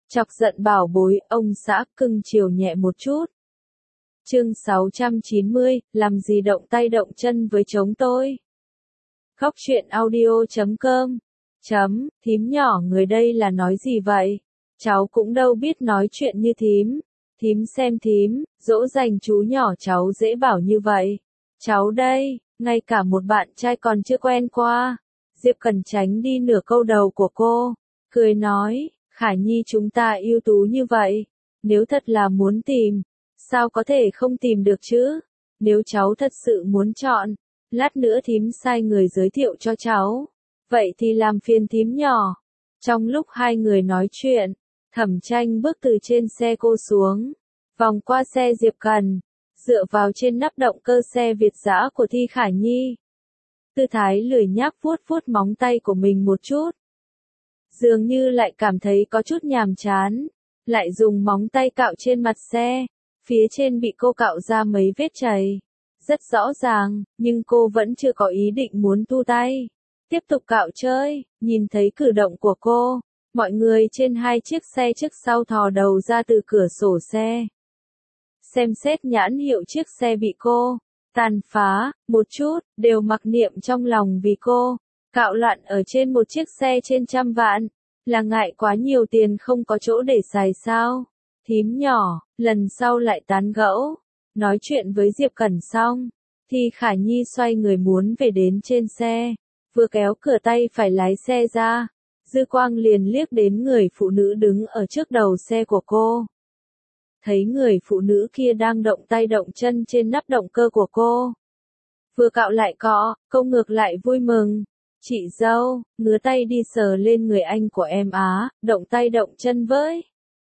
Chọc giận bảo bối, ông xã cưng chiều nhẹ một chút. Chương 690, làm gì động tay động chân với chống tôi. Khóc chuyện audio.com. Thím nhỏ người đây là nói gì vậy? Cháu cũng đâu biết nói chuyện như thím. Thím xem thím, dỗ dành chú nhỏ cháu dễ bảo như vậy. Cháu đây, ngay cả một bạn trai còn chưa quen qua. Diệp Cần tránh đi nửa câu đầu của cô, cười nói, Khải Nhi chúng ta ưu tú như vậy. Nếu thật là muốn tìm, sao có thể không tìm được chứ? Nếu cháu thật sự muốn chọn, lát nữa thím sai người giới thiệu cho cháu. Vậy thì làm phiền thím nhỏ. Trong lúc hai người nói chuyện, Thẩm Tranh bước từ trên xe cô xuống, vòng qua xe Diệp Cần, dựa vào trên nắp động cơ xe Việt dã của Thi Khải Nhi. Tư thái lười nhác vuốt vuốt móng tay của mình một chút. Dường như lại cảm thấy có chút nhàm chán, lại dùng móng tay cạo trên mặt xe, phía trên bị cô cạo ra mấy vết chày. Rất rõ ràng, nhưng cô vẫn chưa có ý định muốn thu tay. Tiếp tục cạo chơi, nhìn thấy cử động của cô, mọi người trên hai chiếc xe trước sau thò đầu ra từ cửa sổ xe. Xem xét nhãn hiệu chiếc xe bị cô tàn phá, một chút, đều mặc niệm trong lòng vì cô cạo loạn ở trên một chiếc xe trên trăm vạn, là ngại quá nhiều tiền không có chỗ để xài sao? Thím nhỏ, lần sau lại tán gẫu. Nói chuyện với Diệp Cẩn xong, thì Khải Nhi xoay người muốn về đến trên xe, vừa kéo cửa tay phải lái xe ra, dư quang liền liếc đến người phụ nữ đứng ở trước đầu xe của cô. Thấy người phụ nữ kia đang động tay động chân trên nắp động cơ của cô. Vừa cạo lại cọ, cô ngược lại vui mừng. Chị dâu, ngứa tay đi sờ lên người anh của em á, động tay động chân với.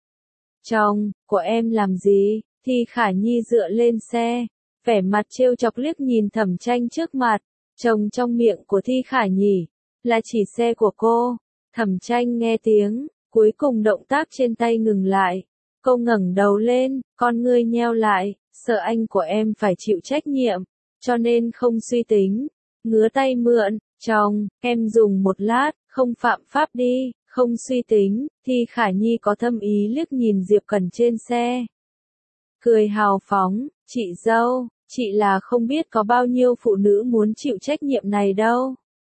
Chồng, của em làm gì? Thì Khải Nhi dựa lên xe, vẻ mặt trêu chọc liếc nhìn Thẩm Tranh trước mặt. Chồng trong miệng của Thi Khải Nhi, là chỉ xe của cô. Thẩm Tranh nghe tiếng, cuối cùng động tác trên tay ngừng lại. Cô ngẩng đầu lên, con ngươi nheo lại, sợ anh của em phải chịu trách nhiệm, cho nên không suy tính. Ngứa tay mượn, chồng, em dùng một lát, không phạm pháp đi, không suy tính. Thì Khải Nhi có thâm ý liếc nhìn Diệp Cần trên xe. Cười hào phóng, chị dâu, chị là không biết có bao nhiêu phụ nữ muốn chịu trách nhiệm này đâu.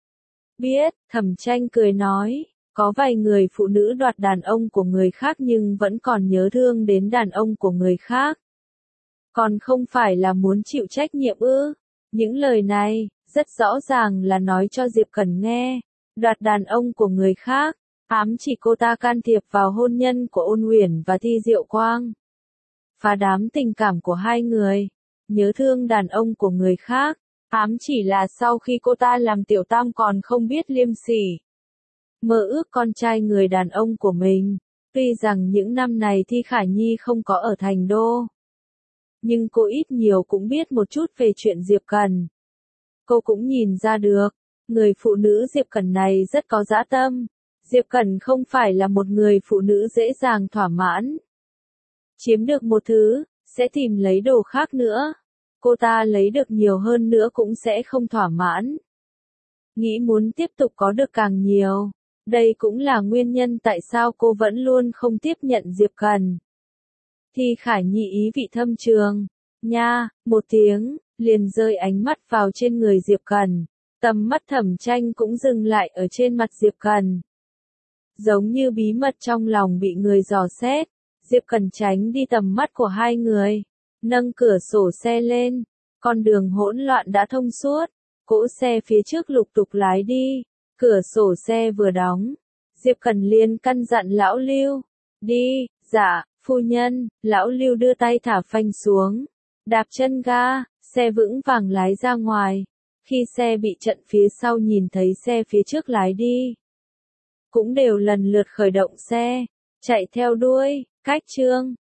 Biết, Thẩm Tranh cười nói. Có vài người phụ nữ đoạt đàn ông của người khác nhưng vẫn còn nhớ thương đến đàn ông của người khác. Còn không phải là muốn chịu trách nhiệm ư? Những lời này, rất rõ ràng là nói cho Diệp Cẩn nghe. Đoạt đàn ông của người khác, ám chỉ cô ta can thiệp vào hôn nhân của Ôn Uyển và Thi Diệu Quang. Phá đám tình cảm của hai người. Nhớ thương đàn ông của người khác, ám chỉ là sau khi cô ta làm tiểu tam còn không biết liêm sỉ. Mơ ước con trai người đàn ông của mình. Tuy rằng những năm này Thi Khải Nhi không có ở thành đô, nhưng cô ít nhiều cũng biết một chút về chuyện Diệp Cần. Cô cũng nhìn ra được, người phụ nữ Diệp Cần này rất có dã tâm. Diệp Cần không phải là một người phụ nữ dễ dàng thỏa mãn. Chiếm được một thứ, sẽ tìm lấy đồ khác nữa. Cô ta lấy được nhiều hơn nữa cũng sẽ không thỏa mãn. Nghĩ muốn tiếp tục có được càng nhiều. Đây cũng là nguyên nhân tại sao cô vẫn luôn không tiếp nhận Diệp Cần. Thì Khải Nhi ý vị thâm trường. Nha, một tiếng, liền rơi ánh mắt vào trên người Diệp Cần. Tầm mắt Thẩm Tranh cũng dừng lại ở trên mặt Diệp Cần. Giống như bí mật trong lòng bị người dò xét, Diệp Cần tránh đi tầm mắt của hai người. Nâng cửa sổ xe lên, con đường hỗn loạn đã thông suốt. Cỗ xe phía trước lục tục lái đi. Cửa sổ xe vừa đóng, Diệp Cần liền căn dặn lão Lưu. Đi, dạ, phu nhân. Lão Lưu đưa tay thả phanh xuống, đạp chân ga, xe vững vàng lái ra ngoài. Khi xe bị chặn phía sau nhìn thấy xe phía trước lái đi, cũng đều lần lượt khởi động xe, chạy theo đuôi. Cách chương